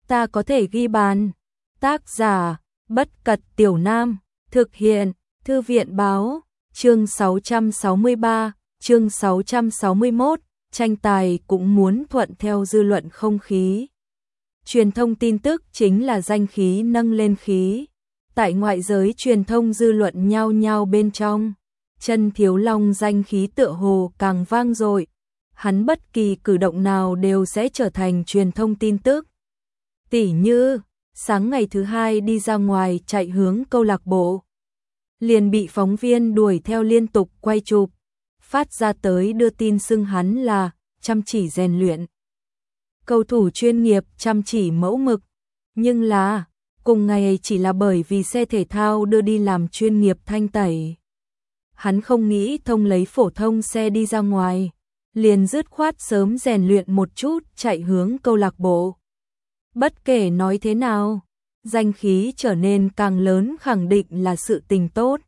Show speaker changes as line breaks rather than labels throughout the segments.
ta có thể ghi bàn. Tác giả, Bất Cật Tiểu Nam, thực hiện, Thư viện báo, chương 663, chương 661, tranh tài cũng muốn thuận theo dư luận không khí. Truyền thông tin tức chính là danh khí nâng lên khí. Tại ngoại giới truyền thông dư luận nhao nhao bên trong, Chân Thiếu Long danh khí tựa hồ càng vang dội. Hắn bất kỳ cử động nào đều sẽ trở thành truyền thông tin tức. Tỉ như, sáng ngày thứ hai đi ra ngoài chạy hướng câu lạc bộ, liền bị phóng viên đuổi theo liên tục quay chụp, phát ra tới đưa tin xưng hắn là chăm chỉ rèn luyện. Cầu thủ chuyên nghiệp chăm chỉ mẫu mực, nhưng là, cùng ngày chỉ là bởi vì xe thể thao đưa đi làm chuyên nghiệp thanh tẩy. Hắn không nghĩ thông lấy phổ thông xe đi ra ngoài, liền dứt khoát sớm rèn luyện một chút chạy hướng câu lạc bộ. Bất kể nói thế nào, danh khí trở nên càng lớn khẳng định là sự tình tốt.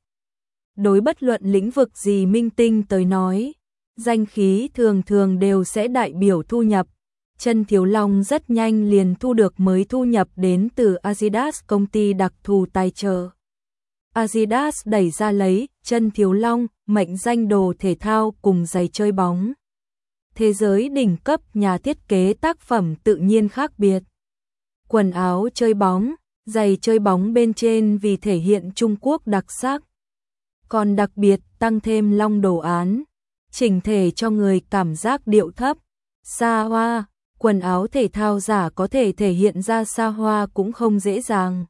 Đối bất luận lĩnh vực gì minh tinh tới nói, danh khí thường thường đều sẽ đại biểu thu nhập. Chân Thiếu Long rất nhanh liền thu được mới thu nhập đến từ Adidas, công ty đặc thù tài trợ. Adidas đẩy ra lấy Chân Thiếu Long, mệnh danh đồ thể thao cùng giày chơi bóng. Thế giới đỉnh cấp nhà thiết kế tác phẩm tự nhiên khác biệt. Quần áo chơi bóng, giày chơi bóng bên trên vì thể hiện Trung Quốc đặc sắc. Còn đặc biệt tăng thêm long đồ án, chỉnh thể cho người cảm giác điệu thấp, xa hoa. Quần áo thể thao giả có thể thể hiện ra xa hoa cũng không dễ dàng.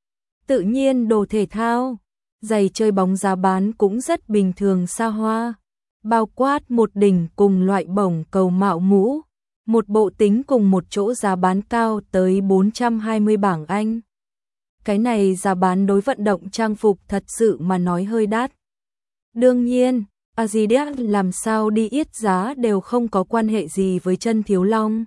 Tự nhiên đồ thể thao, giày chơi bóng giá bán cũng rất bình thường xa hoa. Bao quát một đỉnh cùng loại bổng cầu mạo mũ, một bộ tính cùng một chỗ giá bán cao tới 420 bảng Anh. Cái này giá bán đối vận động trang phục thật sự mà nói hơi đắt. Đương nhiên, Adidas làm sao đi yết giá đều không có quan hệ gì với Chân Thiếu Long.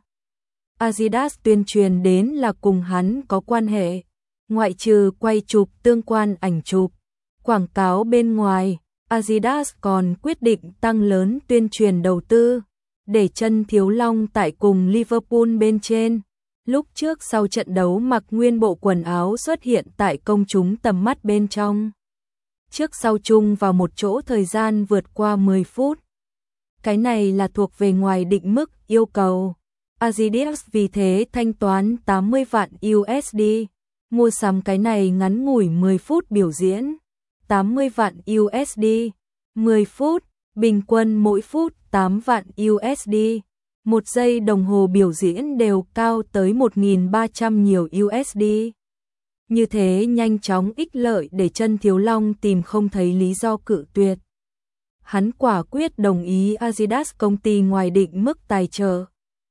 Adidas tuyên truyền đến là cùng hắn có quan hệ, ngoại trừ quay chụp tương quan ảnh chụp, quảng cáo bên ngoài, Adidas còn quyết định tăng lớn tuyên truyền đầu tư, để Chân Thiếu Long tại cùng Liverpool bên trên. Lúc trước sau trận đấu mặc nguyên bộ quần áo xuất hiện tại công chúng tầm mắt bên trong. Trước sau chung vào một chỗ thời gian vượt qua 10 phút. Cái này là thuộc về ngoài định mức yêu cầu. Adidas vì thế thanh toán 80 vạn USD, mua sắm cái này ngắn ngủi 10 phút biểu diễn. 80 vạn USD, 10 phút, bình quân mỗi phút 8 vạn USD. Một giây đồng hồ biểu diễn đều cao tới 1.300 nhiều USD. Như thế nhanh chóng ích lợi để Chân Thiếu Long tìm không thấy lý do cự tuyệt. Hắn quả quyết đồng ý Adidas, công ty ngoài định mức tài trợ.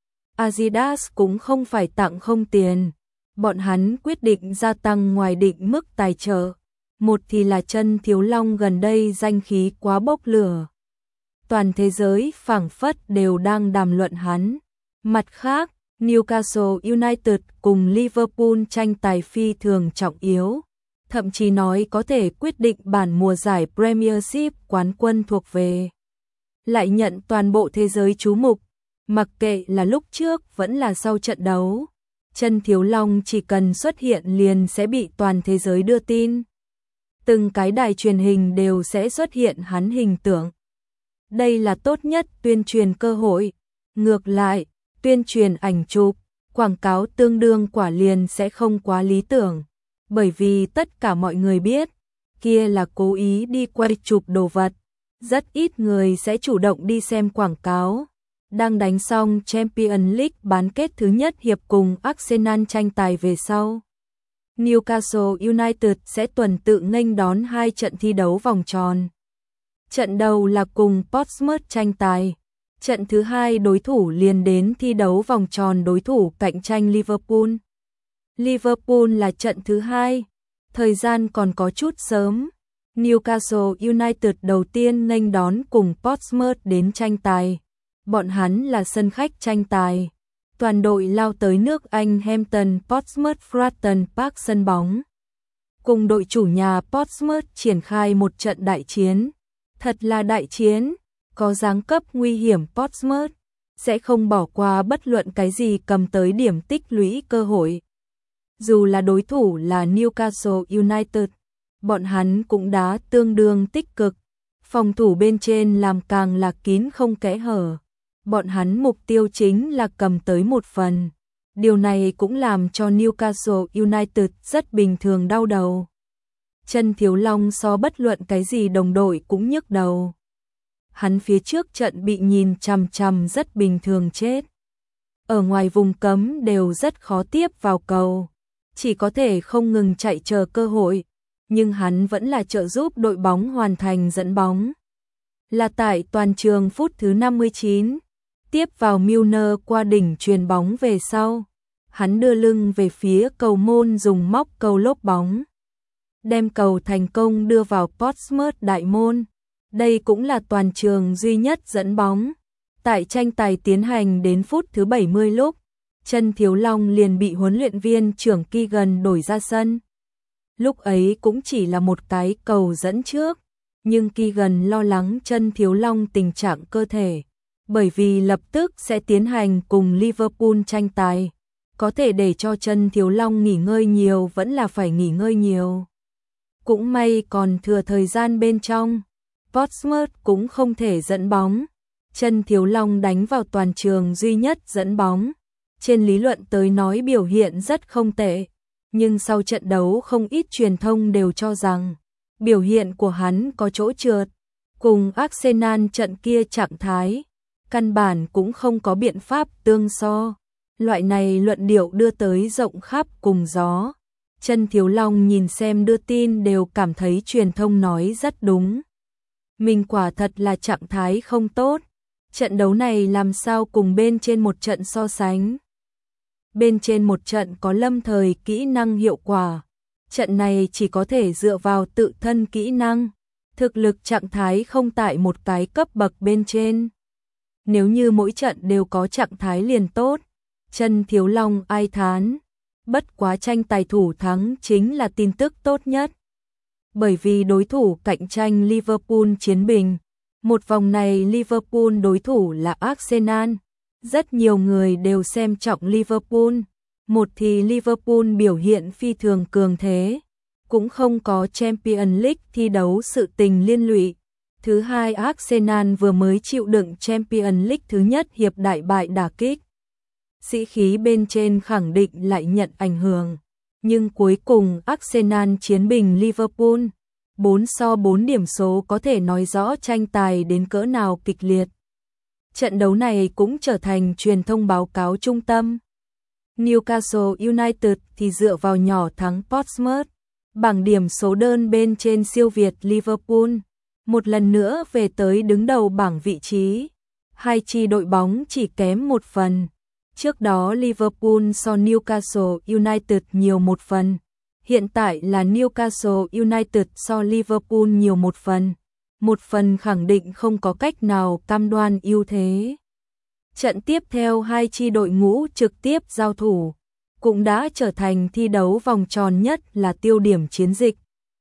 Adidas cũng không phải tặng không tiền, bọn hắn quyết định gia tăng ngoài định mức tài trợ. Một thì là Chân Thiếu Long gần đây danh khí quá bốc lửa. Toàn thế giới phảng phất đều đang đàm luận hắn. Mặt khác, Newcastle United cùng Liverpool tranh tài phi thường trọng yếu, thậm chí nói có thể quyết định bản mùa giải Premiership quán quân thuộc về. Lại nhận toàn bộ thế giới chú mục, mặc kệ là lúc trước vẫn là sau trận đấu. Chân Thiếu Long chỉ cần xuất hiện liền sẽ bị toàn thế giới đưa tin. Từng cái đài truyền hình đều sẽ xuất hiện hắn hình tượng. Đây là tốt nhất tuyên truyền cơ hội. Ngược lại, tuyên truyền ảnh chụp, quảng cáo tương đương quả liền sẽ không quá lý tưởng. Bởi vì tất cả mọi người biết, kia là cố ý đi quay chụp đồ vật. Rất ít người sẽ chủ động đi xem quảng cáo. Đang đánh xong Champions League bán kết thứ nhất hiệp cùng Arsenal tranh tài về sau. Newcastle United sẽ tuần tự nghênh đón 2 trận thi đấu vòng tròn. Trận đầu là cùng Portsmouth tranh tài. Trận thứ hai đối thủ liền đến thi đấu vòng tròn đối thủ cạnh tranh Liverpool. Liverpool là trận thứ hai. Thời gian còn có chút sớm. Newcastle United đầu tiên nghênh đón cùng Portsmouth đến tranh tài. Bọn hắn là sân khách tranh tài. Toàn đội lao tới nước Anh Hampton Portsmouth Fratton Park sân bóng. Cùng đội chủ nhà Portsmouth triển khai một trận đại chiến. Thật là đại chiến, có giáng cấp nguy hiểm Portsmouth sẽ không bỏ qua bất luận cái gì cầm tới điểm tích lũy cơ hội. Dù là đối thủ là Newcastle United, bọn hắn cũng đã tương đương tích cực. Phòng thủ bên trên làm càng là kín không kẽ hở. Bọn hắn mục tiêu chính là cầm tới một phần. Điều này cũng làm cho Newcastle United rất bình thường đau đầu. Chân Thiếu Long so bất luận cái gì đồng đội cũng nhức đầu. Hắn phía trước trận bị nhìn chằm chằm rất bình thường chết. Ở ngoài vùng cấm đều rất khó tiếp vào cầu. Chỉ có thể không ngừng chạy chờ cơ hội. Nhưng hắn vẫn là trợ giúp đội bóng hoàn thành dẫn bóng. Là tại toàn trường phút thứ 59. Tiếp vào Milner qua đỉnh chuyền bóng về sau. Hắn đưa lưng về phía cầu môn dùng móc cầu lốp bóng. Đem cầu thành công đưa vào Portsmouth đại môn. Đây cũng là toàn trường duy nhất dẫn bóng. Tại tranh tài tiến hành đến phút thứ 70 lúc, Chân Thiếu Long liền bị huấn luyện viên trưởng Keegan đổi ra sân. Lúc ấy cũng chỉ là một cái cầu dẫn trước, nhưng Keegan lo lắng Chân Thiếu Long tình trạng cơ thể, bởi vì lập tức sẽ tiến hành cùng Liverpool tranh tài. Có thể để cho Chân Thiếu Long nghỉ ngơi nhiều vẫn là phải nghỉ ngơi nhiều. Cũng may còn thừa thời gian bên trong, Portsmouth cũng không thể dẫn bóng. Chân Thiếu Long đánh vào toàn trường duy nhất dẫn bóng. Trên lý luận tới nói biểu hiện rất không tệ, nhưng sau trận đấu không ít truyền thông đều cho rằng biểu hiện của hắn có chỗ trượt. Cùng Arsenal trận kia trạng thái, căn bản cũng không có biện pháp tương so. Loại này luận điệu đưa tới rộng khắp cùng gió. Chân Thiếu Long nhìn xem đưa tin đều cảm thấy truyền thông nói rất đúng. Mình quả thật là trạng thái không tốt. Trận đấu này làm sao cùng bên trên một trận so sánh. Bên trên một trận có lâm thời kỹ năng hiệu quả. Trận này chỉ có thể dựa vào tự thân kỹ năng. Thực lực trạng thái không tại một cái cấp bậc bên trên. Nếu như mỗi trận đều có trạng thái liền tốt. Chân Thiếu Long ai thán. Bất quá tranh tài thủ thắng chính là tin tức tốt nhất. Bởi vì đối thủ cạnh tranh Liverpool chiến bình. Một vòng này Liverpool đối thủ là Arsenal. Rất nhiều người đều xem trọng Liverpool. Một thì Liverpool biểu hiện phi thường cường thế. Cũng không có Champions League thi đấu sự tình liên lụy. Thứ hai Arsenal vừa mới chịu đựng Champions League thứ nhất hiệp đại bại đả kích. Sĩ khí bên trên khẳng định lại nhận ảnh hưởng. Nhưng cuối cùng Arsenal chiến bình Liverpool. 4-4 điểm số có thể nói rõ tranh tài đến cỡ nào kịch liệt. Trận đấu này cũng trở thành truyền thông báo cáo trung tâm. Newcastle United thì dựa vào nhỏ thắng Portsmouth. Bảng điểm số đơn bên trên siêu việt Liverpool. Một lần nữa về tới đứng đầu bảng vị trí. Hai chi đội bóng chỉ kém một phần. Trước đó Liverpool so Newcastle United nhiều một phần. Hiện tại là Newcastle United so Liverpool nhiều một phần. Một phần khẳng định không có cách nào cam đoan ưu thế. Trận tiếp theo hai chi đội ngũ trực tiếp giao thủ. Cũng đã trở thành thi đấu vòng tròn nhất là tiêu điểm chiến dịch.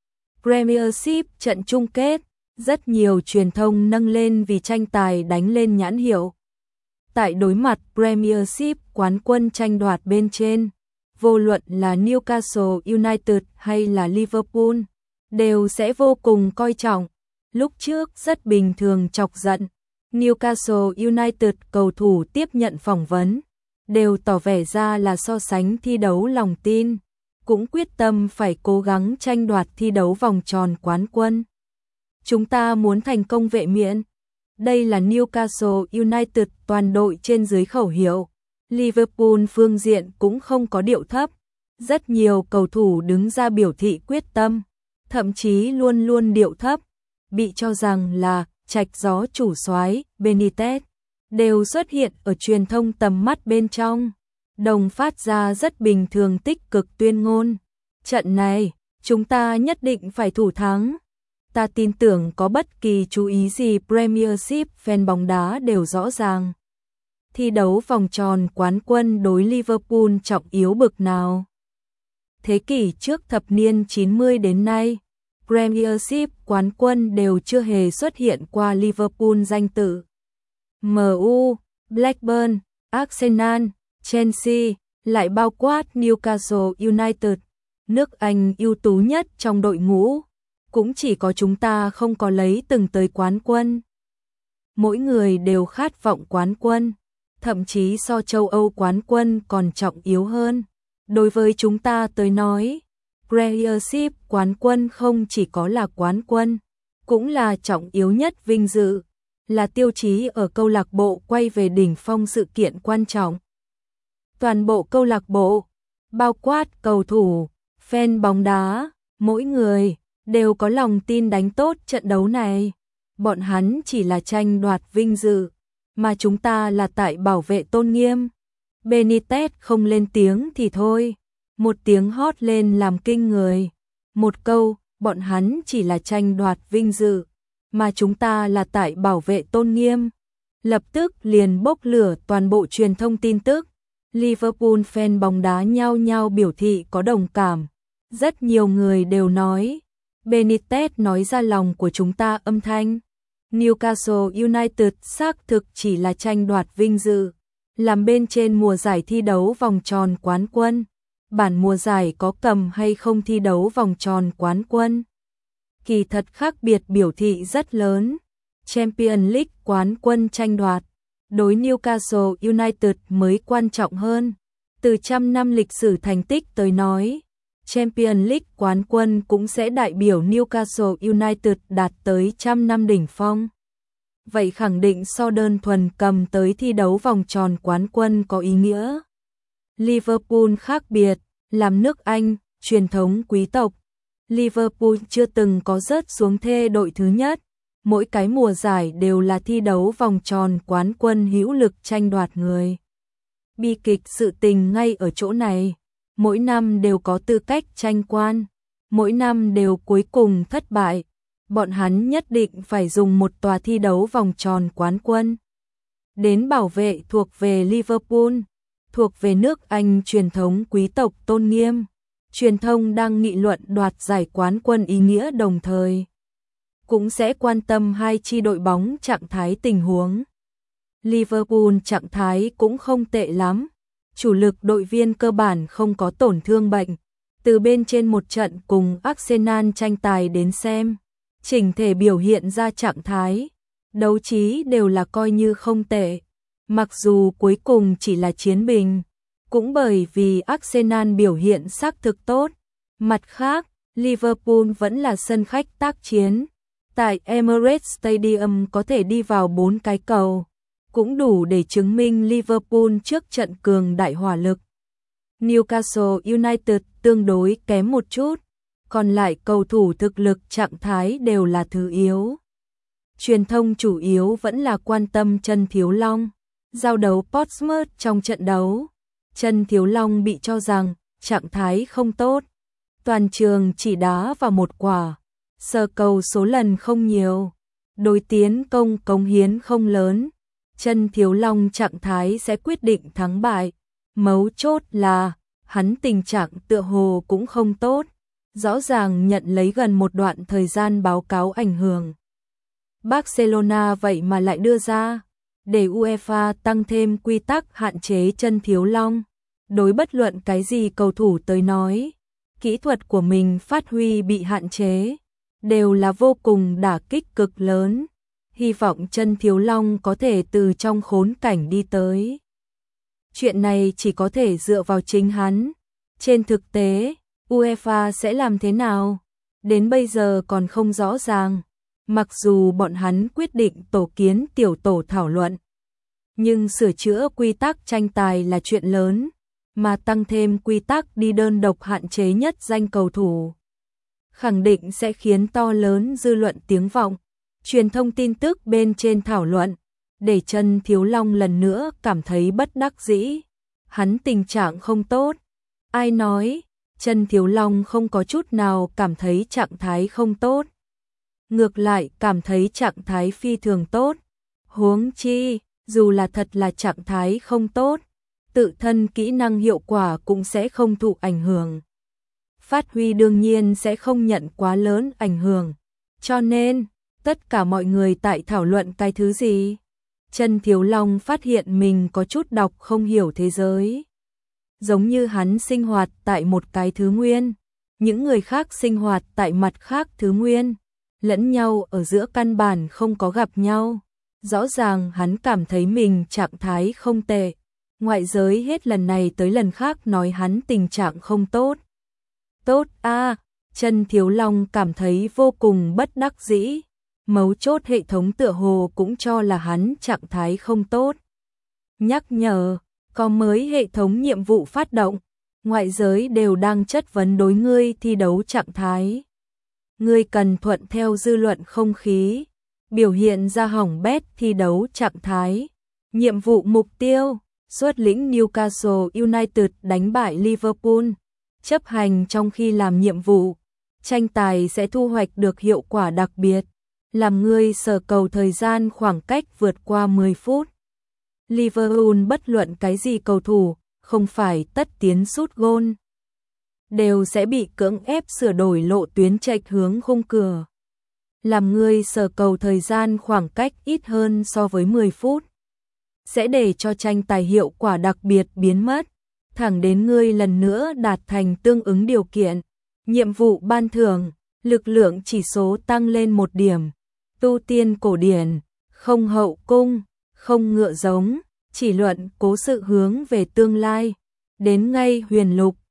Premiership trận chung kết. Rất nhiều truyền thông nâng lên vì tranh tài đánh lên nhãn hiệu. Tại đối mặt Premiership quán quân tranh đoạt bên trên, vô luận là Newcastle United hay là Liverpool, đều sẽ vô cùng coi trọng. Lúc trước rất bình thường chọc giận, Newcastle United cầu thủ tiếp nhận phỏng vấn, đều tỏ vẻ ra là so sánh thi đấu lòng tin, cũng quyết tâm phải cố gắng tranh đoạt thi đấu vòng tròn quán quân. Chúng ta muốn thành công vệ miện. Đây là Newcastle United toàn đội trên dưới khẩu hiệu. Liverpool phương diện cũng không có điệu thấp. Rất nhiều cầu thủ đứng ra biểu thị quyết tâm, thậm chí luôn luôn điệu thấp, bị cho rằng là trạch gió chủ soái Benitez, đều xuất hiện ở truyền thông tầm mắt bên trong, đồng phát ra rất bình thường tích cực tuyên ngôn. Trận này, chúng ta nhất định phải thủ thắng. Ta tin tưởng có bất kỳ chú ý gì Premiership fan bóng đá đều rõ ràng. Thi đấu vòng tròn quán quân đối Liverpool trọng yếu bực nào. Thế kỷ trước thập niên 90 đến nay, Premiership quán quân đều chưa hề xuất hiện qua Liverpool danh tự. MU, Blackburn, Arsenal, Chelsea, lại bao quát Newcastle United, nước Anh ưu tú nhất trong đội ngũ, cũng chỉ có chúng ta không có lấy từng tới quán quân. Mỗi người đều khát vọng quán quân, thậm chí so châu Âu quán quân còn trọng yếu hơn. Đối với chúng ta tới nói, Premiership quán quân không chỉ có là quán quân, cũng là trọng yếu nhất vinh dự, là tiêu chí ở câu lạc bộ quay về đỉnh phong sự kiện quan trọng. Toàn bộ câu lạc bộ, bao quát cầu thủ, fan bóng đá, mỗi người đều có lòng tin đánh tốt trận đấu này. Bọn hắn chỉ là tranh đoạt vinh dự, mà chúng ta là tại bảo vệ tôn nghiêm. Benitez không lên tiếng thì thôi, một tiếng hót lên làm kinh người. Một câu, bọn hắn chỉ là tranh đoạt vinh dự, mà chúng ta là tại bảo vệ tôn nghiêm. Lập tức liền bốc lửa toàn bộ truyền thông tin tức. Liverpool fan bóng đá nhao nhao biểu thị có đồng cảm. Rất nhiều người đều nói, Benitez nói ra lòng của chúng ta âm thanh. Newcastle United xác thực chỉ là tranh đoạt vinh dự, làm bên trên mùa giải thi đấu vòng tròn quán quân. Bản mùa giải có cầm hay không thi đấu vòng tròn quán quân, kỳ thật khác biệt biểu thị rất lớn. Champions League quán quân tranh đoạt, đối Newcastle United mới quan trọng hơn. Từ trăm năm lịch sử thành tích tới nói, Champions League quán quân cũng sẽ đại biểu Newcastle United đạt tới trăm năm đỉnh phong. Vậy khẳng định so đơn thuần cầm tới thi đấu vòng tròn quán quân có ý nghĩa. Liverpool khác biệt, làm nước Anh, truyền thống quý tộc. Liverpool chưa từng có rớt xuống thê đội thứ nhất. Mỗi cái mùa giải đều là thi đấu vòng tròn quán quân hữu lực tranh đoạt người. Bi kịch sự tình ngay ở chỗ này. Mỗi năm đều có tư cách tranh quan, mỗi năm đều cuối cùng thất bại. Bọn hắn nhất định phải dùng một tòa thi đấu vòng tròn quán quân đến bảo vệ thuộc về Liverpool, thuộc về nước Anh truyền thống quý tộc tôn nghiêm. Truyền thông đang nghị luận đoạt giải quán quân ý nghĩa, đồng thời cũng sẽ quan tâm hai chi đội bóng trạng thái tình huống. Liverpool trạng thái cũng không tệ lắm. Chủ lực đội viên cơ bản không có tổn thương bệnh. Từ bên trên một trận cùng Arsenal tranh tài đến xem, chỉnh thể biểu hiện ra trạng thái, đấu trí đều là coi như không tệ. Mặc dù cuối cùng chỉ là chiến bình, cũng bởi vì Arsenal biểu hiện xác thực tốt. Mặt khác, Liverpool vẫn là sân khách tác chiến. Tại Emirates Stadium có thể đi vào 4 cái cầu, cũng đủ để chứng minh Liverpool trước trận cường đại hỏa lực. Newcastle United tương đối kém một chút, còn lại cầu thủ thực lực trạng thái đều là thứ yếu. Truyền thông chủ yếu vẫn là quan tâm Trần Thiếu Long. Giao đấu Portsmouth trong trận đấu, Trần Thiếu Long bị cho rằng trạng thái không tốt. Toàn trường chỉ đá vào một quả, sờ cầu số lần không nhiều, đối tiến công cống hiến không lớn. Trần Thiếu Long trạng thái sẽ quyết định thắng bại. Mấu chốt là hắn tình trạng tựa hồ cũng không tốt, rõ ràng nhận lấy gần một đoạn thời gian báo cáo ảnh hưởng. Barcelona vậy mà lại đưa ra để UEFA tăng thêm quy tắc hạn chế Trần Thiếu Long. Đối bất luận cái gì cầu thủ tới nói, kỹ thuật của mình phát huy bị hạn chế, đều là vô cùng đả kích cực lớn. Hy vọng Trần Thiếu Long có thể từ trong khốn cảnh đi tới. Chuyện này chỉ có thể dựa vào chính hắn. Trên thực tế, UEFA sẽ làm thế nào? Đến bây giờ còn không rõ ràng. Mặc dù bọn hắn quyết định tổ kiến tiểu tổ thảo luận, nhưng sửa chữa quy tắc tranh tài là chuyện lớn, mà tăng thêm quy tắc đi đơn độc hạn chế nhất danh cầu thủ, khẳng định sẽ khiến to lớn dư luận tiếng vọng. Truyền thông tin tức bên trên thảo luận, để Trần Thiếu Long lần nữa cảm thấy bất đắc dĩ. Hắn tình trạng không tốt. Ai nói, Trần Thiếu Long không có chút nào cảm thấy trạng thái không tốt. Ngược lại cảm thấy trạng thái phi thường tốt. Huống chi, dù là thật là trạng thái không tốt, tự thân kỹ năng hiệu quả cũng sẽ không thụ ảnh hưởng. Phát huy đương nhiên sẽ không nhận quá lớn ảnh hưởng. Cho nên, tất cả mọi người tại thảo luận cái thứ gì? Trần Thiếu Long phát hiện mình có chút đọc không hiểu thế giới. giống như hắn sinh hoạt tại một cái thứ nguyên, những người khác sinh hoạt tại mặt khác thứ nguyên, lẫn nhau ở giữa căn bản không có gặp nhau. Rõ ràng hắn cảm thấy mình trạng thái không tệ. Ngoại giới hết lần này tới lần khác nói hắn tình trạng không tốt. Tốt a, Trần Thiếu Long cảm thấy vô cùng bất đắc dĩ. Mấu chốt hệ thống tựa hồ cũng cho là hắn trạng thái không tốt. Nhắc nhở, có mới hệ thống nhiệm vụ phát động, ngoại giới đều đang chất vấn đối ngươi thi đấu trạng thái. Ngươi cần thuận theo dư luận không khí, biểu hiện ra hỏng bét thi đấu trạng thái. Nhiệm vụ mục tiêu, xuất lĩnh Newcastle United đánh bại Liverpool. Chấp hành trong khi làm nhiệm vụ, tranh tài sẽ thu hoạch được hiệu quả đặc biệt, làm ngươi sở cầu thời gian khoảng cách vượt qua 10 phút. Liverpool bất luận cái gì cầu thủ, không phải tất tiến sút gôn, đều sẽ bị cưỡng ép sửa đổi lộ tuyến chệch hướng khung cửa. Làm ngươi sở cầu thời gian khoảng cách ít hơn so với 10 phút, sẽ để cho tranh tài hiệu quả đặc biệt biến mất, thẳng đến ngươi lần nữa đạt thành tương ứng điều kiện. Nhiệm vụ ban thưởng, lực lượng chỉ số tăng lên 1 điểm, tu tiên cổ điển, không hậu cung, không ngựa giống, chỉ luận cố sự hướng về tương lai, đến ngay huyền lục,